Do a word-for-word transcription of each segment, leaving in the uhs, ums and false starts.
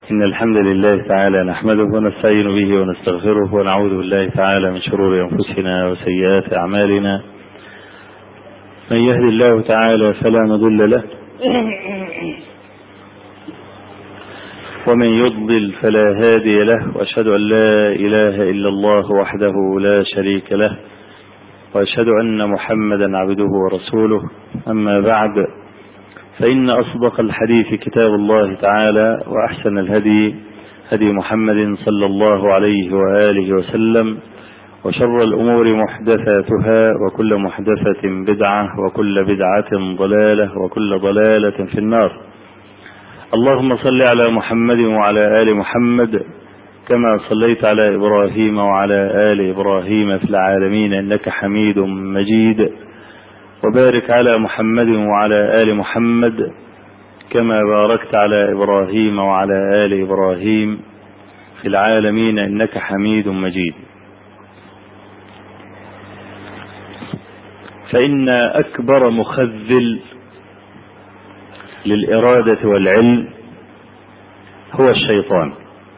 إن الحمد لله تعالى نحمده ونستعين به ونستغفره ونعوذ بالله تعالى من شرور أنفسنا وسيئات أعمالنا. من يهد الله تعالى فلا مضل له ومن يضلل فلا هادي له، وأشهد أن لا إله إلا الله وحده لا شريك له، وأشهد أن محمدا عبده ورسوله. أما بعد، فإن أصدق الحديث كتاب الله تعالى، وأحسن الهدي هدي محمد صلى الله عليه وآله وسلم، وشر الأمور محدثاتها، وكل محدثة بدعة، وكل بدعة ضلالة، وكل ضلالة في النار. اللهم صل على محمد وعلى آل محمد كما صليت على إبراهيم وعلى آل إبراهيم في العالمين إنك حميد مجيد، وبارك على محمد وعلى آل محمد كما باركت على إبراهيم وعلى آل إبراهيم في العالمين إنك حميد مجيد. فإن أكبر مخذل للإرادة والعلم هو الشيطان.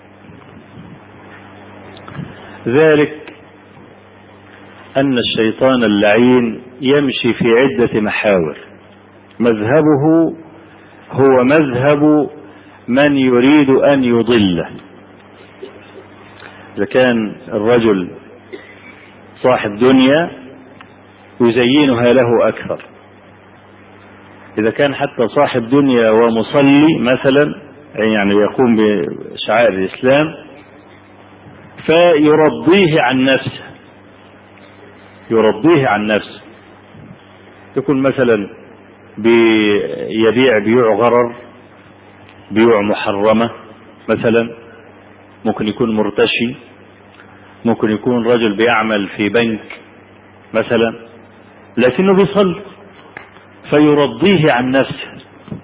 ذلك أن الشيطان اللعين يمشي في عدة محاور، مذهبه هو مذهب من يريد أن يضله. إذا كان الرجل صاحب دنيا يزينها له أكثر، إذا كان حتى صاحب دنيا ومصلي مثلا، يعني يقوم بشعائر الإسلام، فيرضيه عن نفسه يرضيه عن نفسه يكون مثلا بيبيع بيوع غرر، بيوع محرمة مثلا، ممكن يكون مرتشي، ممكن يكون رجل بيعمل في بنك مثلا، لكنه بيصلي، فيرضيه عن نفسه.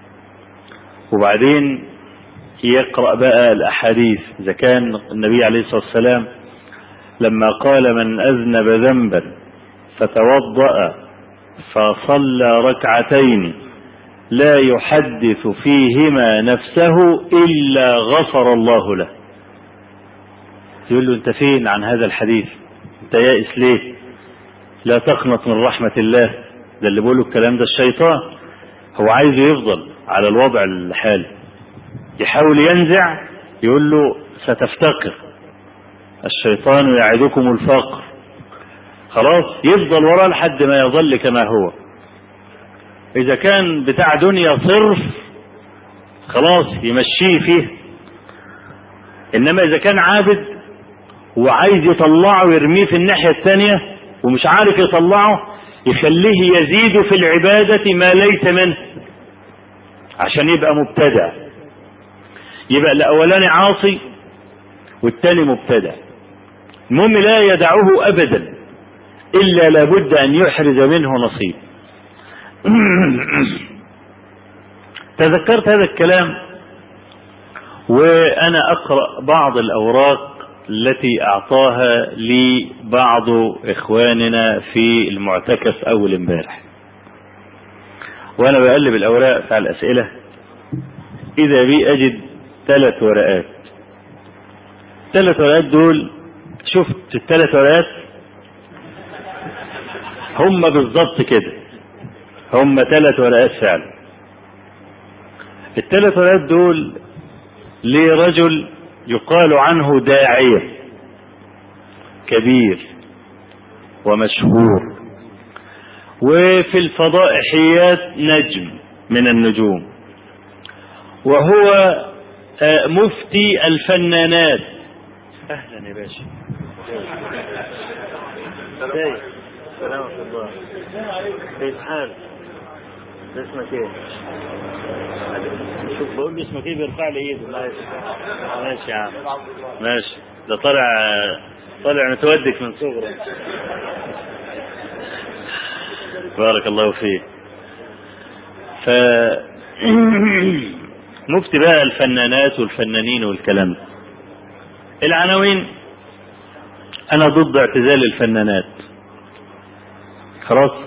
وبعدين يقرأ بقى الأحاديث. إذا كان النبي عليه الصلاة والسلام لما قال من أذنب ذنبا فتوضأ فصلى ركعتين لا يحدث فيهما نفسه إلا غفر الله له، يقول له أنت فين عن هذا الحديث؟ أنت يائس ليه؟ لا تقنط من رحمة الله. ده اللي بيقوله الكلام ده الشيطان، هو عايز يفضل على الوضع الحالي، يحاول ينزع، يقول له ستفتقر، الشيطان يعدكم الفقر، خلاص يفضل وراه لحد ما يظل كما هو. إذا كان بتاع دنيا صرف خلاص يمشيه فيه، إنما إذا كان عابد وعايز يطلعه ويرميه في الناحية الثانية ومش عارف يطلعه، يخليه يزيد في العبادة ما ليس منه عشان يبقى مبتدع. يبقى الأولاني عاصي والثاني مبتدع. المهم لا يدعه أبدا إلا لابد أن يحرز منه نصيب. تذكرت هذا الكلام وأنا أقرأ بعض الأوراق التي أعطاها لي بعض إخواننا في المعتكف أول امبارح، وأنا بقلب الأوراق بتاع الأسئلة إذا بي أجد ثلاث ورقات. ثلاث ورقات دول، شفت الثلاث ورقات هم بالضبط كده، هم ثلاث ورقات فعلا. الثلاث ورقات دول لرجل يقال عنه داعية كبير ومشهور، وفي الفضائحيات نجم من النجوم، وهو مفتي الفنانات. أهلا يا باشا. سلام الله. كيف حالك؟ اسمك ايه؟ شوف بقول له اسمك ايه بيرفع لي ايده. ماشي يا عم، ماشي. ده طالع طالع متودك من صغره. بارك الله فيه. ف مفتي بقى الفنانات والفنانين والكلام ده. العناوين: انا ضد اعتزال الفنانات. خلاص.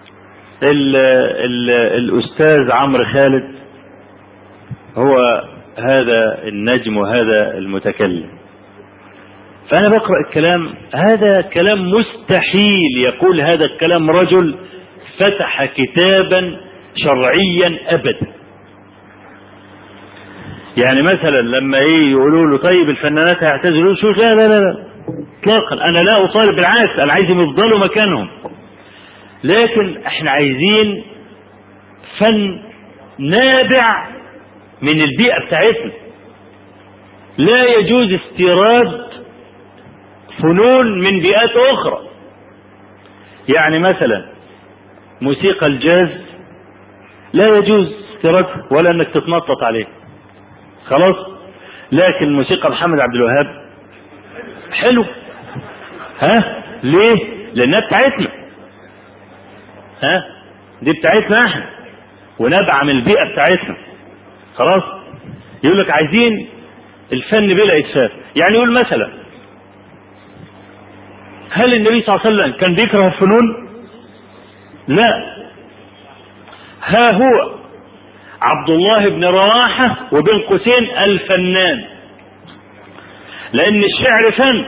ال ال الأستاذ عمرو خالد هو هذا النجم وهذا المتكلم. فأنا بقرأ الكلام، هذا كلام مستحيل يقول هذا الكلام رجل فتح كتابا شرعيا أبدا. يعني مثلا لما ايه يقولوا له طيب الفنانات هيعتزلوا شو، لا لا لا اطلاقا، انا لا اطالب، بالعكس انا عايزهم يفضلوا مكانهم، لكن احنا عايزين فن نابع من البيئة بتاعتنا. لا يجوز استيراد فنون من بيئات اخرى. يعني مثلا موسيقى الجاز لا يجوز استيرادها ولا انك تتنطط عليه، خلاص. لكن موسيقى محمد عبد الوهاب حلو، ها ليه؟ لانها بتاعتنا، ها دي بتاعتنا احنا ونبع من البيئة بتاعتنا، خلاص. يقول لك عايزين الفن بلا اسفاف. يعني يقول مثلا هل النبي صلى الله عليه وسلم كان بيكره الفنون؟ لا. ها هو عبد الله بن رواحة وبين قوسين الفنان، لأن الشعر فن،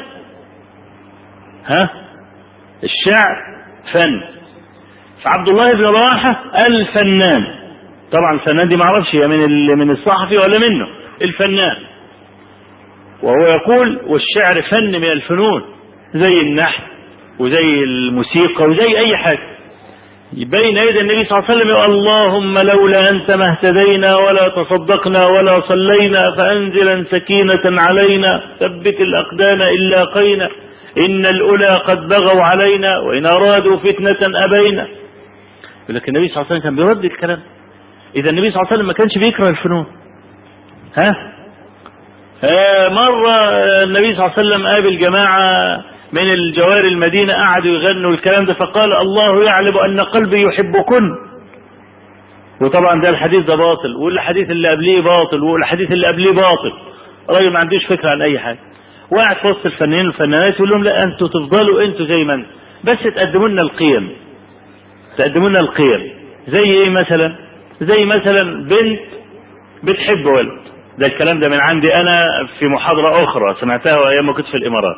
ها الشعر فن. فعبد الله بن رواحة الفنان، طبعا الفنان دي معرفش هي من من الصحفي ولا منه، الفنان. وهو يقول والشعر فن من الفنون زي النحت وزي الموسيقى وزي أي حاجة. بين يدي النبي صلى الله عليه وسلم يقول اللهم لولا أنت ما اهتدينا ولا تصدقنا ولا صلينا فأنزلا سكينة علينا ثبت الأقدام إن لاقينا إن الأولى قد بغوا علينا وإن أرادوا فتنة أبينا. لكن النبي صلى الله عليه وسلم كان بيرد الكلام. إذا النبي صلى الله عليه وسلم ما كانش بيكره الفنون. ها آه مرة النبي صلى الله عليه وسلم قابل جماعة من الجوار المدينة قعدوا يغنوا الكلام ده، فقال الله يعلم أن قلبي يحبكن. وطبعا ده الحديث ده باطل، والحديث اللي قبليه باطل، والحديث اللي قبليه باطل. راجل ما عندوش فكرة عن أي حاجة، وقعد في وسط الفنانين والفنانات يقول لهم لا أنتوا تفضلوا أنتوا زي ما أنتوا، بس تقدموا لنا القيم، تقدموا لنا القيم. زي إيه مثلا؟ زي مثلا بنت بتحب ولد، ده الكلام ده من عندي أنا في محاضرة أخرى سمعتها أيام ما كنت في الإمارات.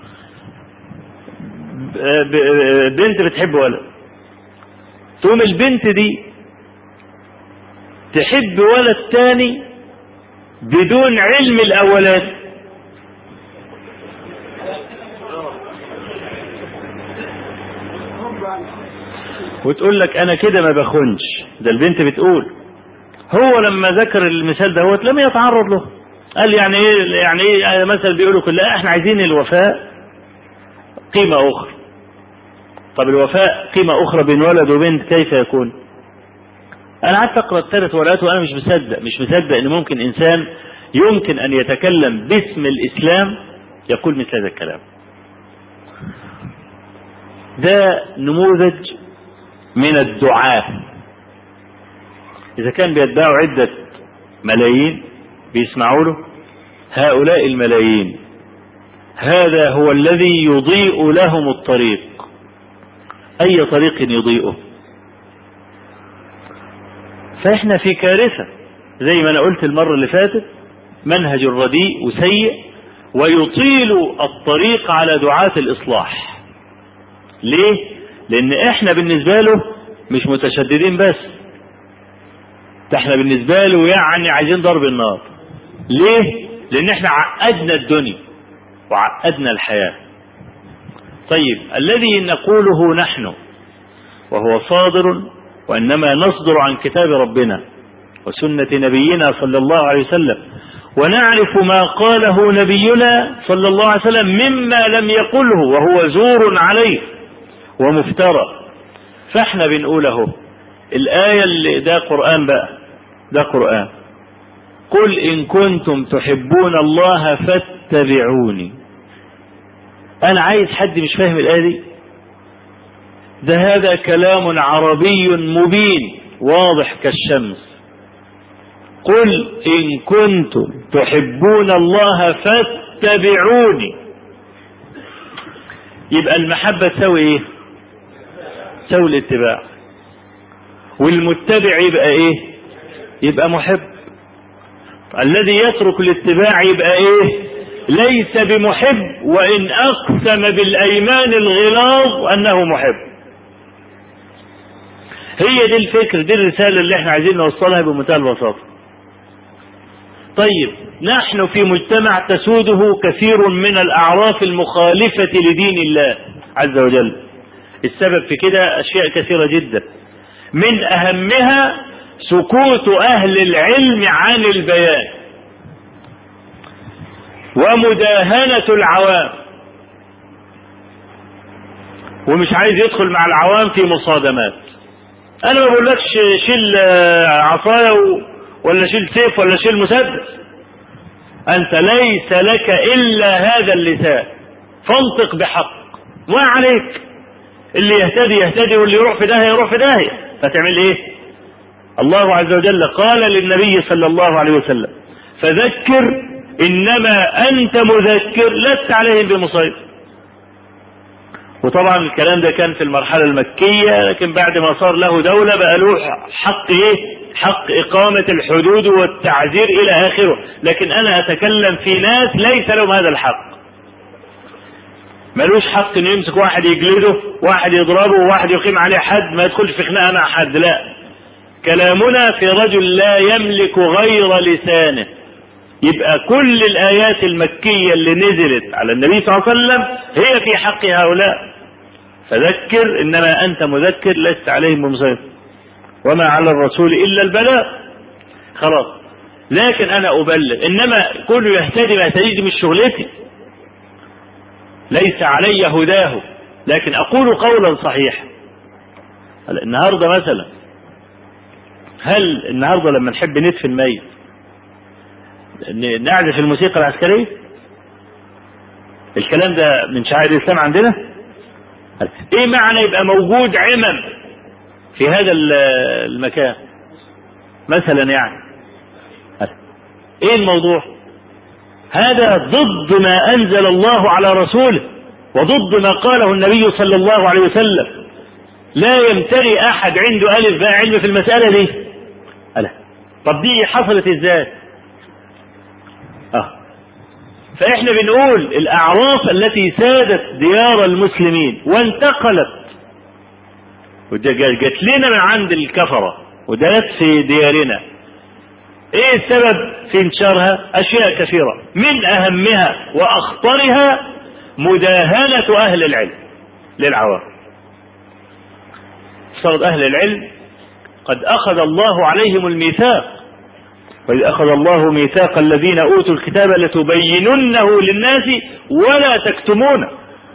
بنت بتحب ولد، تقوم البنت دي تحب ولد تاني بدون علم الأولاد، وتقول لك أنا كده ما بخونش. ده البنت بتقول. هو لما ذكر المثال ده هو لم يتعرض له، قال يعني ايه يعني ايه مثل بيقولوا كلها احنا عايزين الوفاء قيمة أخرى. طب الوفاء قيمة أخرى بين ولد وبنت كيف يكون؟ أنا قعدت أقرأ الثلاث ورقات وأنا مش مصدق مش مصدق إن ممكن إنسان يمكن أن يتكلم باسم الإسلام يقول مثل هذا الكلام. ده نموذج من الدعاة. إذا كان بيتباعوا عدة ملايين بيسمعوا له، هؤلاء الملايين هذا هو الذي يضيء لهم الطريق. أي طريق يضيئه؟ فإحنا في كارثة زي ما أنا قلت المرة اللي فاتت، منهج رديء وسيء ويطيل الطريق على دعاة الإصلاح. ليه؟ لأن إحنا بالنسبة له مش متشددين بس، إحنا بالنسبة له يعني عايزين ضرب النار. ليه؟ لأن إحنا عقدنا الدنيا وعقدنا الحياة. طيب الذي نقوله نحن وهو صادر وإنما نصدر عن كتاب ربنا وسنة نبينا صلى الله عليه وسلم، ونعرف ما قاله نبينا صلى الله عليه وسلم مما لم يقله وهو زور عليه ومفترى. فاحنا بنقوله الآية اللي ده قرآن بقى، ده قرآن. قل إن كنتم تحبون الله فاتبعوني. أنا عايز حد مش فاهم الآية دي؟ ده هذا كلام عربي مبين واضح كالشمس. قل إن كنتم تحبون الله فاتبعوني. يبقى المحبة تساوي إيه؟ تساوي الاتباع. والمتبع يبقى إيه؟ يبقى محب. الذي يترك الاتباع يبقى ايه؟ ليس بمحب، وان اقسم بالايمان الغلاظ انه محب. هي دي الفكر، دي الرسالة اللي احنا عايزين نوصلها بمنتهى البساطة. طيب نحن في مجتمع تسوده كثير من الأعراف المخالفة لدين الله عز وجل. السبب في كده أشياء كثيرة جدا، من أهمها سكوت أهل العلم عن البيان ومداهنة العوام، ومش عايز يدخل مع العوام في مصادمات. أنا ما بقولكش شيل عصاية ولا شيل سيف ولا شيل مسدس، أنت ليس لك إلا هذا اللسان، فانطق بحق ما عليك. اللي يهتدي يهتدي واللي يروح في داهية يروح في داهية، فتعمل إيه؟ الله عز وجل قال للنبي صلى الله عليه وسلم فذكر إنما أنت مذكر لست عليهم بمسيطر. وطبعا الكلام ده كان في المرحلة المكية، لكن بعد ما صار له دولة بقى له حق ايه؟ حق إقامة الحدود والتعزير إلى آخره. لكن أنا أتكلم في ناس ليس لهم هذا الحق، ملوش حق إنه يمسك واحد يجلده، واحد يضربه، وواحد يقيم عليه حد، ما يدخلش في خناقة مع حد. لا، كلامنا في رجل لا يملك غير لسانه. يبقى كل الآيات المكية اللي نزلت على النبي صلى الله عليه وسلم هي في حق هؤلاء. فذكر إنما أنت مذكر لست عليهم بمسيطر وما على الرسول إلا البلاغ. خلاص، لكن أنا أبلغ، إنما كل يهتدي ما يهتدي مش شغلتي، ليس علي هداه، لكن أقول قولا صحيحا. النهاردة مثلا، هل النهاردة لما نحب ندفن ميت نعزف الموسيقى العسكرية؟ الكلام ده من شعائر الإسلام عندنا. ايه معنى يبقى موجود عمم في هذا المكان مثلا؟ يعني ايه الموضوع؟ هذا ضد ما انزل الله على رسوله وضد ما قاله النبي صلى الله عليه وسلم. لا يمتري احد عنده الف باء علم في المسألة دي. ألا. طب دي حصلت ازاي؟ اه فاحنا بنقول الاعراف التي سادت ديار المسلمين وانتقلت وجات لنا من عند الكفرة ودلت في ديارنا، ايه السبب في انتشارها؟ اشياء كثيرة، من اهمها واخطرها مداهنة اهل العلم للعوام. صارت اهل العلم قد اخذ الله عليهم الميثاق، وإذ أخذ الله ميثاق الذين أوتوا الكتاب لتبيننه للناس ولا تكتمونه.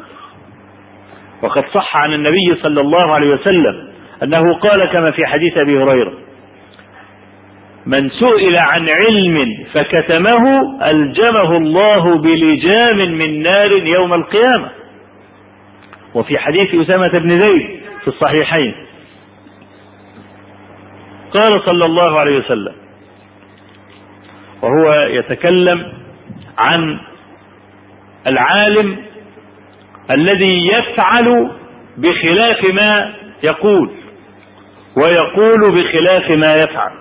وقد صح عن النبي صلى الله عليه وسلم أنه قال كما في حديث أبي هريرة: من سئل عن علم فكتمه ألجمه الله بلجام من نار يوم القيامة. وفي حديث أسامة بن زيد في الصحيحين قال صلى الله عليه وسلم وهو يتكلم عن العالم الذي يفعل بخلاف ما يقول ويقول بخلاف ما يفعل: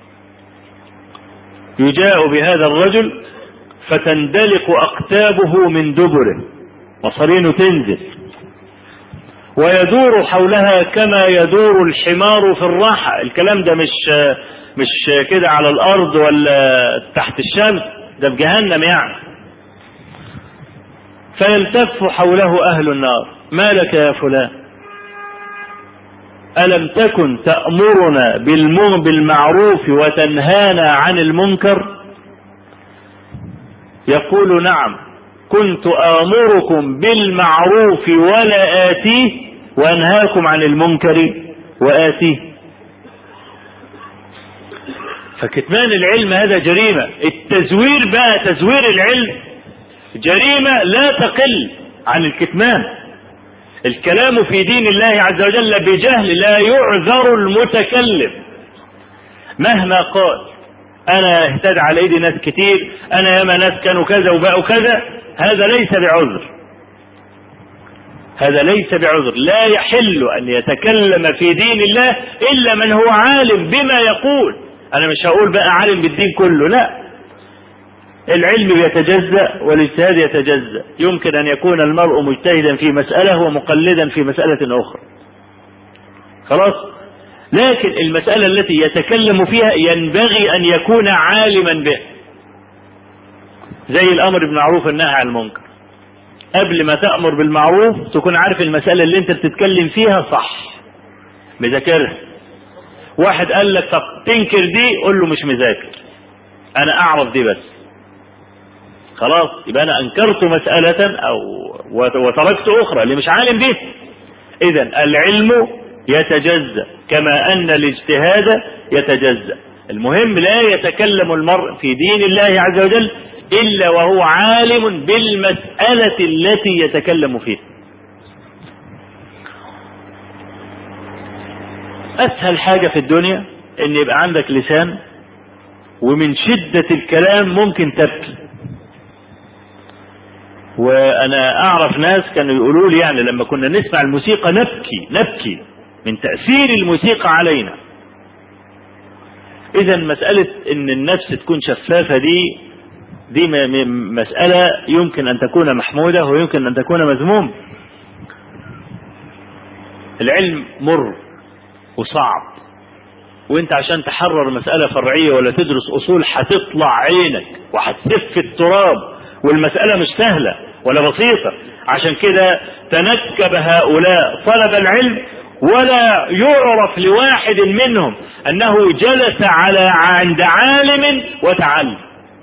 يجاء بهذا الرجل فتندلق أقتابه من دبره، مصارينه تنزل، ويدور حولها كما يدور الحمار في الراحة. الكلام ده مش مش كده على الأرض ولا تحت الشمس، ده في جهنم يعني. فيلتف حوله أهل النار: ما لك يا فلان؟ ألم تكن تأمرنا بالمعروف وتنهانا عن المنكر؟ يقول: نعم، كنت آمركم بالمعروف ولا آتيه وأنهاكم عن المنكر وآتيه. فكتمان العلم هذا جريمة. التزوير بقى، تزوير العلم جريمة لا تقل عن الكتمان. الكلام في دين الله عز وجل بجهل لا يعذر المتكلم مهما قال. أنا اهتدى على ايدي ناس كتير، أنا ياما ناس كانوا كذا وبقوا كذا، هذا ليس بعذر، هذا ليس بعذر. لا يحل أن يتكلم في دين الله إلا من هو عالم بما يقول. أنا مش هقول بقى عالم بالدين كله، لا، العلم يتجزأ والاجتهاد يتجزأ. يمكن أن يكون المرء مجتهدا في مسألة ومقلدا في مسألة أخرى، خلاص. لكن المسألة التي يتكلم فيها ينبغي أن يكون عالما بها، زي الأمر بالمعروف والنهي عن المنكر. قبل ما تأمر بالمعروف تكون عارف المسألة اللي أنت بتتكلم فيها صح، مذاكرها. واحد قال لك طب تنكر دي، قول له مش مذاكر، أنا أعرف دي بس، خلاص. يبقى أنا أنكرت مسألة أو وتركت أخرى اللي مش عالم بها. إذا العلم يتجزأ كما أن الاجتهاد يتجزأ. المهم لا يتكلم المرء في دين الله عز وجل إلا وهو عالم بالمسألة التي يتكلم فيها. أسهل حاجة في الدنيا إن يبقى عندك لسان ومن شدة الكلام ممكن تبكي. وأنا أعرف ناس كانوا يقولوا لي يعني لما كنا نسمع الموسيقى نبكي نبكي من تأثير الموسيقى علينا. إذا مسألة إن النفس تكون شفافة دي دي مسألة يمكن أن تكون محمودة ويمكن أن تكون مذمومة. العلم مر وصعب، وانت عشان تحرر مسألة فرعية ولا تدرس أصول هتطلع عينك وهتسف التراب، والمسألة مش سهلة ولا بسيطة. عشان كده تنكب هؤلاء طلب العلم، ولا يعرف لواحد منهم أنه جلس على عند عالم وتعلم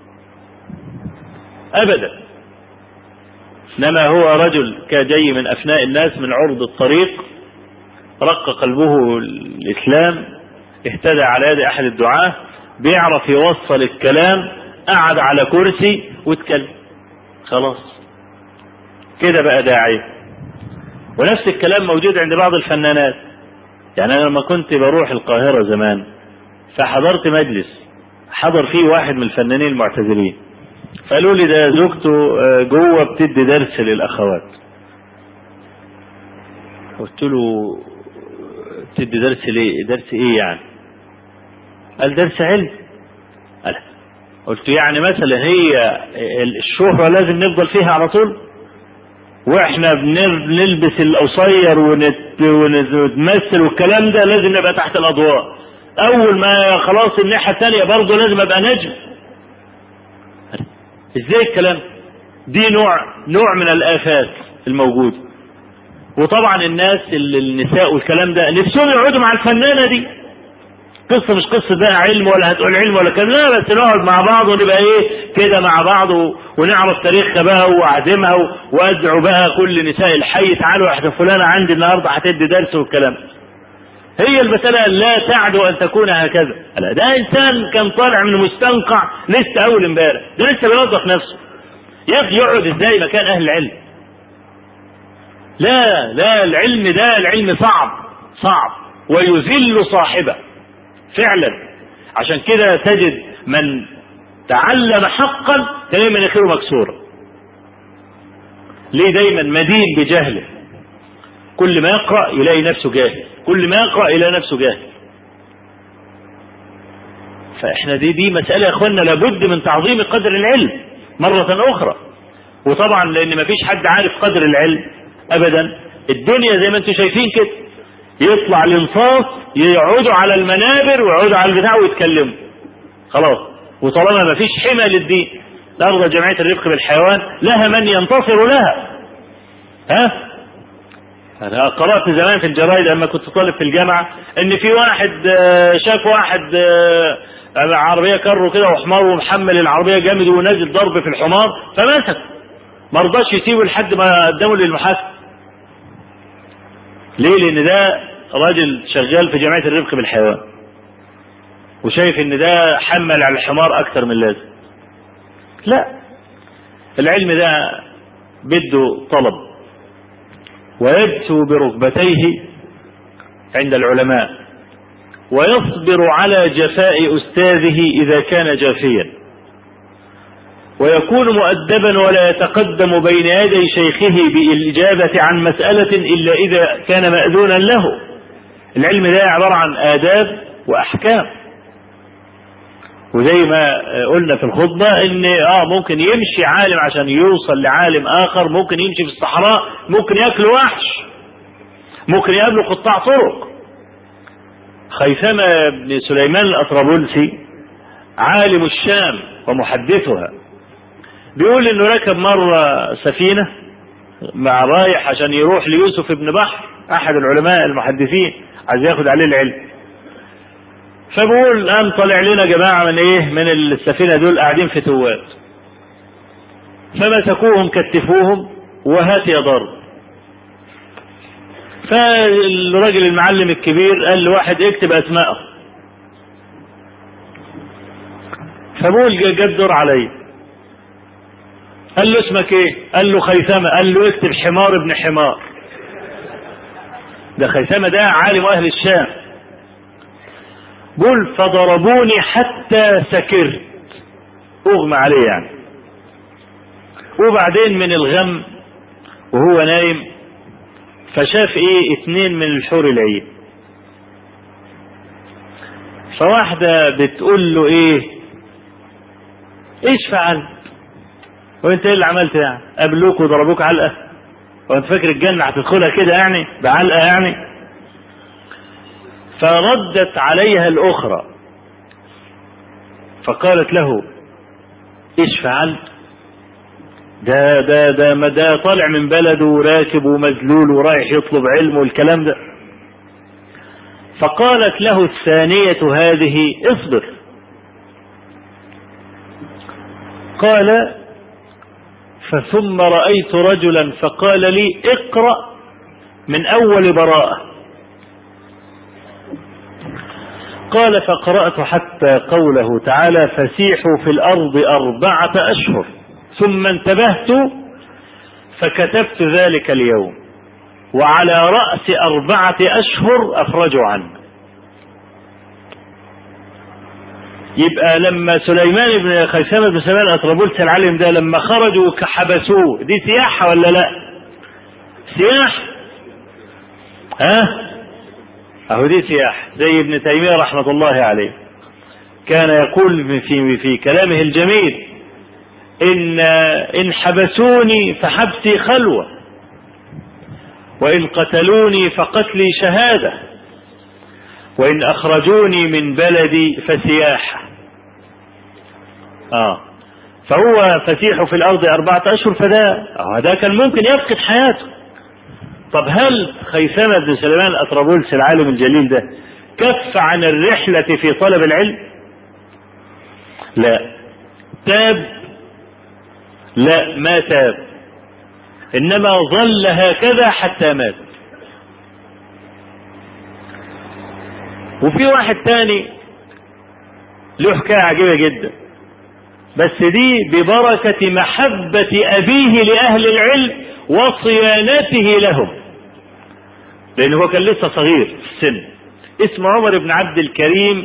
أبدا، إنما هو رجل كجاي من أفناء الناس من عرض الطريق، رق قلبه الإسلام، اهتدى على يد أحد الدعاة، بيعرف يوصل الكلام، قعد على كرسي واتكلم، خلاص كده بقى داعية. ونفس الكلام موجود عند بعض الفنانات. يعني أنا لما كنت بروح القاهرة زمان فحضرت مجلس حضر فيه واحد من الفنانين المعتزلين، فقالوا لي ده زوجته جوه بتدي درس للأخوات. قلت له بتدي درس ليه؟ درس ايه يعني؟ قال درس علم. قال قلت يعني مثلا هي الشهرة لازم نفضل فيها على طول، واحنا بنلبس القصير ونتمثل والكلام ده لازم نبقى تحت الأضواء، اول ما خلاص الناحية الثانية برضه لازم ابقى نجم؟ ازاي الكلام؟ دي نوع نوع من الآفات الموجودة. وطبعا الناس النساء والكلام ده نفسهم يقعدوا مع الفنانة دي. قصة مش قصة بقى علم ولا هتقول علم ولا كلام، لا، بس نقعد مع بعض ونبقى ايه كده مع بعض ونعرف تاريخها بقى واعزمها وادعو بقى كل نساء الحي تعالوا احنا فلانة عندي النهارده هتدي درس والكلام. هي المسألة لا تعدو ان تكون هكذا. لا، ده انسان كان طالع من مستنقع لسه اول امبارح، ده لسه بيوظف نفسه. يقعد ازاي مكان اهل العلم؟ لا لا، العلم ده العلم صعب صعب ويذل صاحبه فعلا. عشان كده تجد من تعلم حقا تلاقي مناخيره مكسوره. ليه؟ دايما مدين بجهله، كل ما يقرأ يلاقي نفسه جاهل، كل ما يقرأ يلاقي نفسه جاهل. فاحنا دي دي مسألة يا اخوانا لابد من تعظيم قدر العلم مرة اخرى. وطبعا لان ما فيش حد عارف قدر العلم ابدا. الدنيا زي ما انتم شايفين كده، يطلع الانصاص يقعدوا على المنابر ويقعدوا على البتاع ويتكلموا خلاص. وطالما ما فيش حمى للدين، الأرض جمعية الرفق بالحيوان لها من ينتصر لها. ها أنا قرأت زمان في الجرايد لما كنت طالب في الجامعة إن في واحد شاف واحد عربية كرو كده وحمار ومحمل العربية جامد ونازل ضرب في الحمار، فمسك ما رضاش يسيبه لحد ما قدمه للمحاكم. ليه؟ لأن ده راجل شغال في جمعية الرفق بالحيوان وشايف إن ده حمل على الحمار أكتر من لازم. لا، العلم ده بده طلب ويبسو بركبتيه عند العلماء ويصبر على جفاء أستاذه إذا كان جافيا، ويكون مؤدبا ولا يتقدم بين يدي شيخه بالإجابة عن مسألة إلا إذا كان مأذونا له. العلم ده عبارة عن آداب وأحكام، وزي ما قلنا في الخطبة ان اه ممكن يمشي عالم عشان يوصل لعالم اخر، ممكن يمشي في الصحراء، ممكن ياكل وحش، ممكن يقابله قطاع طرق. خيثمة بن سليمان الأطرابلسي عالم الشام ومحدثها بيقول انه ركب مرة سفينة مع رايح عشان يروح ليوسف بن بحر احد العلماء المحدثين عايز ياخد عليه العلم. فبقول قام طلع لنا جماعة من ايه من السفينة دول قاعدين في توات، فمسكوهم كتفوهم وهات يا ضرب. فالراجل المعلم الكبير قال لواحد اكتب اسماءه، فبقول جاب دور علي، قال له اسمك ايه؟ قال له خيثمة. قال له اكتب حمار ابن حمار. ده خيثمة ده عالم اهل الشام. قل فضربوني حتى سكرت، اغمى عليه يعني. وبعدين من الغم وهو نايم فشاف ايه اتنين من الحور العين، فواحدة بتقول له ايه ايش فعلت وانت ايه اللي عملت يعني؟ قابلوك وضربوك علقة وانت فاكر الجنة هتدخلها كده يعني بعلقة يعني؟ فردت عليها الاخرى فقالت له ايش فعلت؟ ده ده ده ما ده طالع من بلده وراكب ومذلول ورايح يطلب علم والكلام ده. فقالت له الثانية هذه اصبر. قال فثم رأيت رجلا فقال لي اقرأ من أول براءة. قال فقرأت حتى قوله تعالى فسيحوا في الأرض أربعة أشهر ثم انتبهت فكتبت ذلك اليوم وعلى رأس أربعة أشهر أفرجوا عنه. يبقى لما سليمان بن خيثمة بن سليمان الأطرابلسي العالم ده لما خرجوا حبسوه، دي سياحة ولا لا؟ سياحة. ها أهو دي سياحة. زي ابن تيمية رحمة الله عليه كان يقول في في كلامه الجميل إن إن حبسوني فحبسي خلوة، وإن قتلوني فقتلي شهادة، وإن أخرجوني من بلدي فسياحة. آه فهو فسيح في الأرض أربعة أشهر، فده آه ده كان ممكن يفقد حياته. طب هل خيثمة بن سليمان الأطرابلسي العالم الجليل ده كف عن الرحلة في طلب العلم؟ لا. تاب؟ لا ما تاب، إنما ظل هكذا حتى مات. وفي واحد تاني له حكاية عجيبة جدا، بس دي ببركة محبة أبيه لأهل العلم وصيانته لهم، لأنه هو كان لسه صغير في السن. اسمه عمر بن عبد الكريم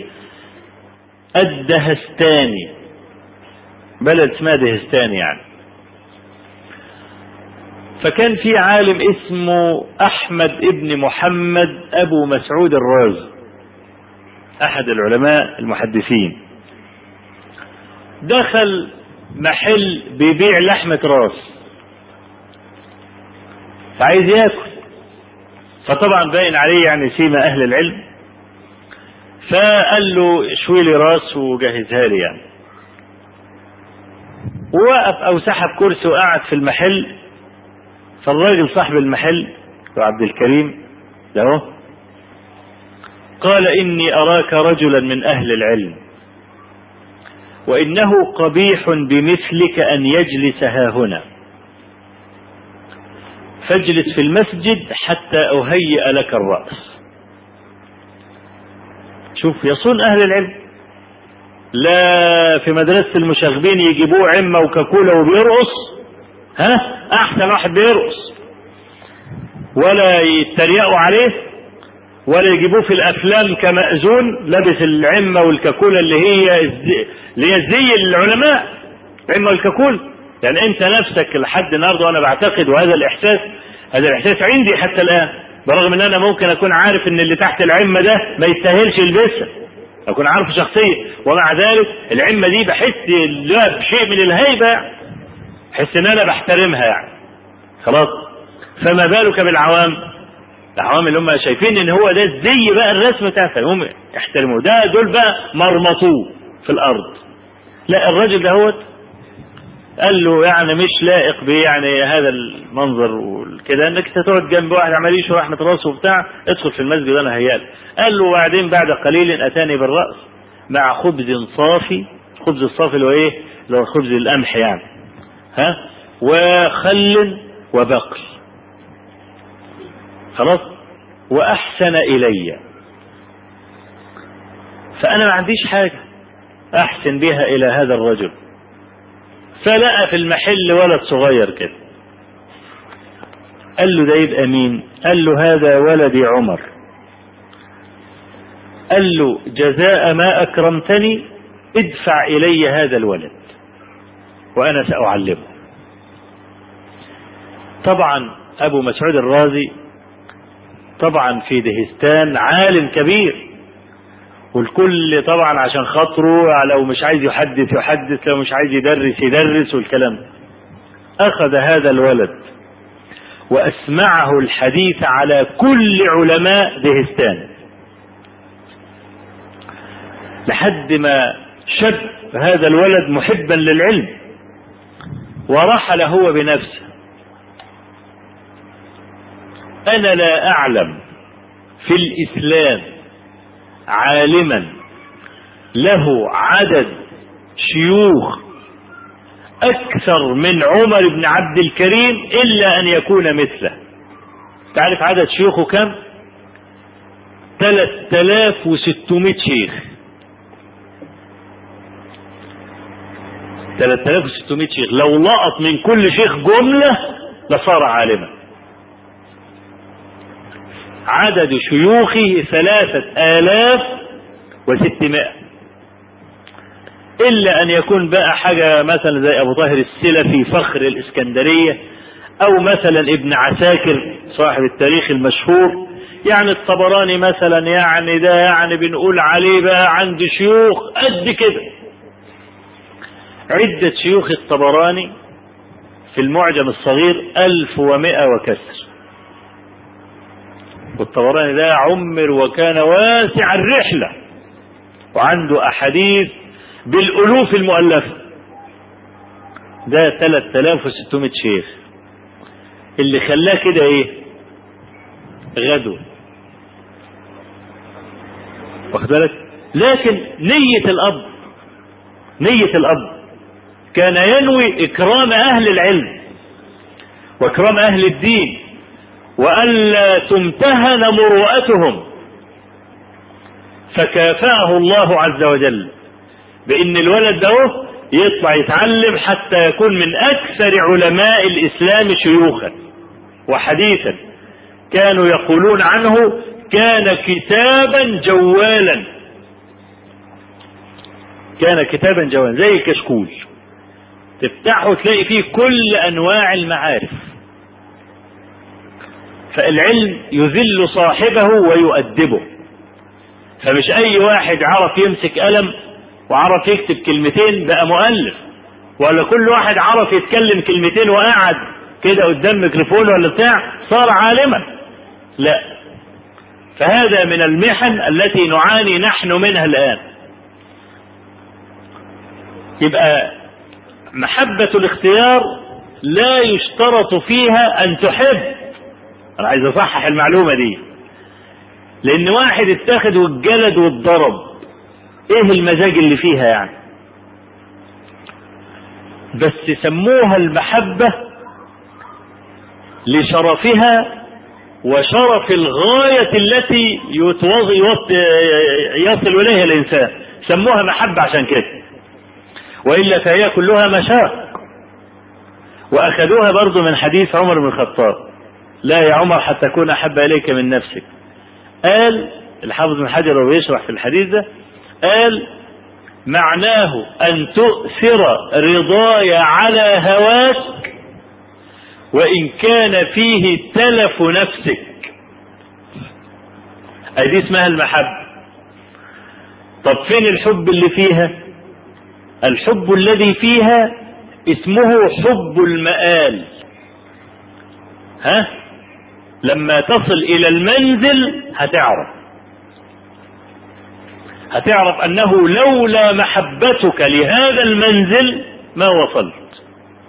الدهستاني، بلد اسمها دهستان يعني. فكان في عالم اسمه أحمد ابن محمد أبو مسعود الرازي، أحد العلماء المحدثين، دخل محل بيبيع لحمة راس فعايز ياكل، فطبعا باين عليه يعني سيما أهل العلم، فقال له شوي لي راس وجهزها لي يعني. ووقف أو سحب كرسي وقعد في المحل. فالراجل صاحب المحل عبد الكريم له قال إني أراك رجلا من أهل العلم، وإنه قبيح بمثلك أن يجلس ها هنا، فاجلس في المسجد حتى أهيئ لك الرأس. شوف يصون أهل العلم، لا في مدرسة المشاغبين يجيبوه عمة وكاكولا وبيرقص، ها أحسن واحد بيرقص، ولا يتريقوا عليه، ولا يجيبوه في الأفلام كمأذون لابس العمة والكاكولا اللي هي اللي هي زي العلماء، عمة والكاكولا. يعني أنت نفسك لحد النهارده وأنا بعتقد، وهذا الإحساس هذا الإحساس عندي حتى الآن، برغم أن أنا ممكن أكون عارف أن اللي تحت العمة ده ما يستاهلش يلبسها، أكون عارف شخصية، ومع ذلك العمة دي بحس لها بشيء من الهيبة، بحس إن أنا بحترمها يعني خلاص. فما بالك بالعوام؟ العوام اللي هم شايفين إن هو ده الزي بقى الرسم بتاعهم، هم يحترموه، ده دول بقى مرمطوه في الأرض. لا، الراجل ده هو قال له يعني مش لائق بيه يعني هذا المنظر وكده انك تقعد جنب واحد عمال يشرح رحمه راسه وبتاع، ادخل في المسجد انا هيال. قال له وبعدين بعد قليل اتاني بالراس مع خبز صافي، خبز الصافي اللي هو ايه؟ اللي هو خبز القمح يعني، ها، وخل وبقل، خلاص، واحسن الي. فانا ما عنديش حاجه احسن بها الى هذا الرجل. فلقى في المحل ولد صغير كده، قال له ده يبقى مين؟ قال له هذا ولدي عمر. قال له جزاء ما أكرمتني ادفع إلي هذا الولد وأنا سأعلمه. طبعا أبو مسعود الرازي طبعا في دهستان عالم كبير، والكل طبعا عشان خاطره لو مش عايز يحدث يحدث، لو مش عايز يدرس يدرس والكلام. أخذ هذا الولد وأسمعه الحديث على كل علماء دهستان لحد ما شب هذا الولد محبا للعلم، ورحل هو بنفسه. أنا لا أعلم في الإسلام عالما له عدد شيوخ أكثر من عمر بن عبد الكريم إلا أن يكون مثله. تعرف عدد شيوخه كم؟ ثلاثة آلاف وستمائة شيخ. ثلاثة آلاف وستمائة شيخ، لو لقط من كل شيخ جملة لصار عالما. عدد شيوخه ثلاثة آلاف وستمائة، إلا أن يكون بقى حاجة مثلا زي أبو طاهر السلفي فخر الإسكندرية، أو مثلا ابن عساكر صاحب التاريخ المشهور. يعني الطبراني مثلا يعني ده يعني بنقول عليه بقى عند شيوخ قد كده. عدة شيوخ الطبراني في المعجم الصغير ألف ومائة وكسر، والطبراني ده عمر وكان واسع الرحلة وعنده أحاديث بالألوف المؤلفة. ده ثلاثة آلاف وستمائة شيخ. اللي خلاه كده ايه؟ غدو، واخد بالك؟ لكن نية الأب نية الأب كان ينوي إكرام أهل العلم وإكرام أهل الدين، وألا تمتهن مروءتهم، فكافأه الله عز وجل بأن الولد ده يطلع يتعلم حتى يكون من أكثر علماء الإسلام شيوخا وحديثا. كانوا يقولون عنه كان كتابا جوالا، كان كتابا جوالا زي الكشكول، تفتحه تلاقي فيه كل أنواع المعارف. فالعلم يذل صاحبه ويؤدبه، فمش أي واحد عرف يمسك قلم وعرف يكتب كلمتين بقى مؤلف، ولا كل واحد عرف يتكلم كلمتين وقعد كده قدام ميكروفون ولا بتاع صار عالما. لا، فهذا من المحن التي نعاني نحن منها الآن. يبقى محبة الاختيار لا يشترط فيها أن تحب. أنا عايز أصحح المعلومة دي، لأن واحد اتخذ والجلد والضرب، إيه المزاج اللي فيها يعني؟ بس سموها المحبة لشرفها وشرف الغاية التي يصل إليها الإنسان، سموها محبة عشان كده، وإلا فهي كلها مشاق. وأخذوها برضو من حديث عمر بن الخطاب: لا يا عمر حتى أكون أحب إليك من نفسك. قال الحافظ بن حجر وهو يشرح في الحديث ده، قال معناه أن تؤثر رضاي على هواك وإن كان فيه تلف نفسك. أي دي اسمها المحبة. طب فين الحب اللي فيها؟ الحب الذي فيها اسمه حب المآل. ها، لما تصل إلى المنزل هتعرف هتعرف أنه لولا محبتك لهذا المنزل ما وصلت.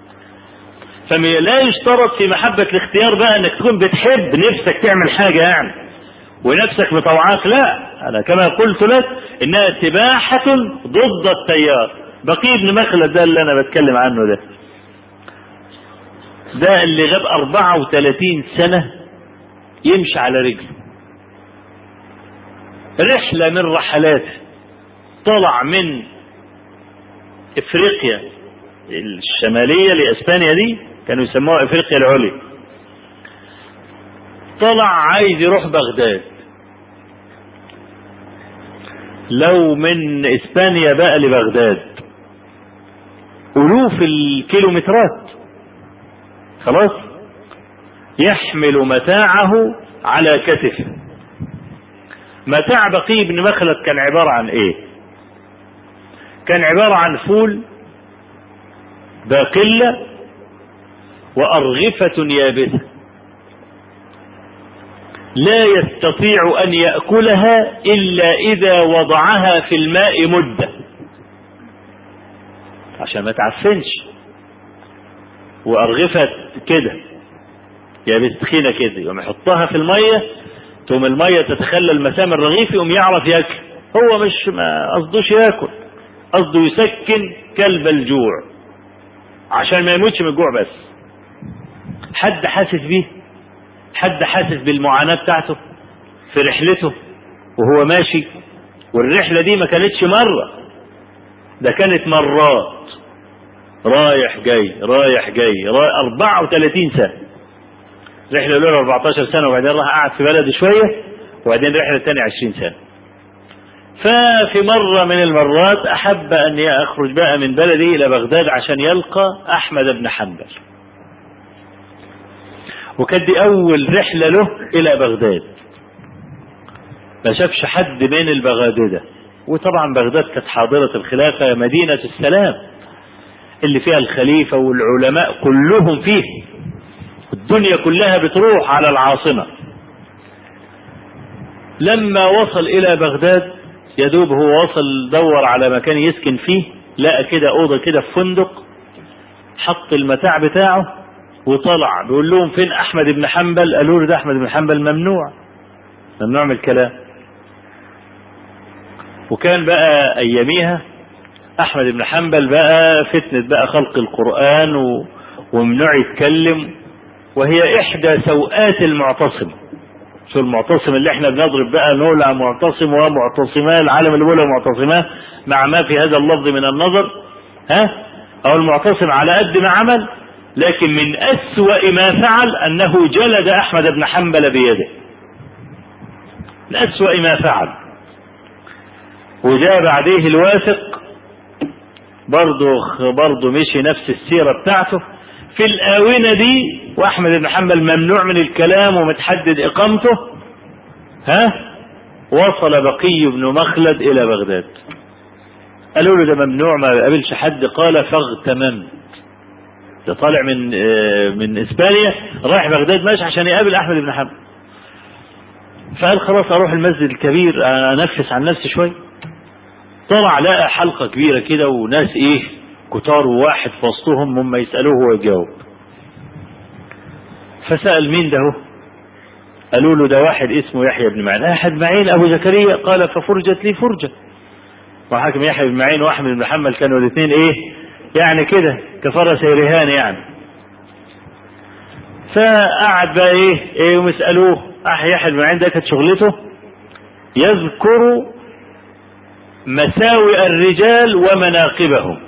فلا يشترط في محبة الاختيار بقى أنك تكون بتحب نفسك تعمل حاجة يعني ونفسك مطوعاك، لا، أنا كما قلت لك إنها سباحة ضد التيار. بقي بن مخلد ده اللي أنا بتكلم عنه، ده ده اللي غاب أربعة وثلاثين سنة يمشي على رجله، رحلة من رحلاته، طلع من إفريقيا الشمالية لإسبانيا، دي كانوا يسموها إفريقيا العليا، طلع عايز يروح بغداد. لو من إسبانيا بقى لبغداد ألوف الكيلومترات، خلاص، يحمل متاعه على كتفه. متاع بقي بن مخلد كان عبارة عن ايه؟ كان عبارة عن فول، باقلة، وأرغفة يابسة لا يستطيع أن يأكلها إلا إذا وضعها في الماء مدة عشان ما تعفنش. وأرغفة كده يابسة تخينة كده، يوم يحطها في المية تقوم المية تتخلل مسام الرغيف، يقوم يعرف ياكل. هو مش ما قصدوش ياكل، قصده يسكن كلب الجوع عشان ما يموتش من الجوع. بس حد حاسس بيه؟ حد حاسس بالمعاناة بتاعته في رحلته وهو ماشي؟ والرحلة دي ما كانتش مرة، ده كانت مرات، رايح جاي رايح جاي رايح أربعة وثلاثين سنة. رحلة الأولى أربعتاشر سنة، وبعدين راح قعد في بلده شوية، وبعدين رحلة الثانية عشرين سنة. ففي مرة من المرات أحب أن يخرج بقى من بلده إلى بغداد عشان يلقى أحمد بن حنبل، وكانت دي أول رحلة له إلى بغداد، ما شافش حد من البغاددة. وطبعا بغداد كانت حاضرة الخلافة، مدينة السلام اللي فيها الخليفة والعلماء كلهم فيه، الدنيا كلها بتروح على العاصمة. لما وصل إلى بغداد يدوب هو وصل دور على مكان يسكن فيه، لقى كده أوضة كده في فندق، حط المتاع بتاعه وطلع بيقول لهم فين أحمد بن حنبل؟ قالوا له ده أحمد بن حنبل ممنوع ممنوع من الكلام. وكان بقى أياميها أحمد بن حنبل بقى فتنة بقى خلق القرآن و... وممنوع يتكلم، وهي إحدى سوءات المعتصم. شو المعتصم اللي احنا بنضرب بقى نقول عن معتصم ومعتصماه، العالم اللي بيقولها معتصماه مع ما في هذا اللفظ من النظر، ها، أو المعتصم على قد ما عمل، لكن من أسوأ ما فعل أنه جلد أحمد بن حنبل بيده، من أسوأ ما فعل. وجاء بعديه الواثق برضه برضه مشي نفس السيرة بتاعته في الآونة دي، وأحمد بن حنبل ممنوع من الكلام ومتحدد إقامته. ها، وصل بقي بن مخلد إلى بغداد، قالوا له ده ممنوع ما قابلش حد، قال فاغتممت. ده طالع من من إسبانيا رايح بغداد ماشي عشان يقابل أحمد بن حنبل، فقال خلاص أروح المسجد الكبير أنفس عن نفسي شوي. طلع لقى حلقة كبيرة كده وناس إيه كتار، وواحد في وسطهم هم يسألوه ويجاوب. فسأل مين ده؟ قالوا له ده واحد اسمه يحيى بن معين. أحد معين أبو زكريا؟ قال ففرجت لي فرجة. وحكم يحيى بن معين وأحمد بن حنبل كانوا الاثنين إيه يعني كده كفرس رهان يعني. فقعد بقى إيه إيه ومسألوه. يحيى بن معين ده كانت شغلته يذكر مساوئ الرجال ومناقبهم.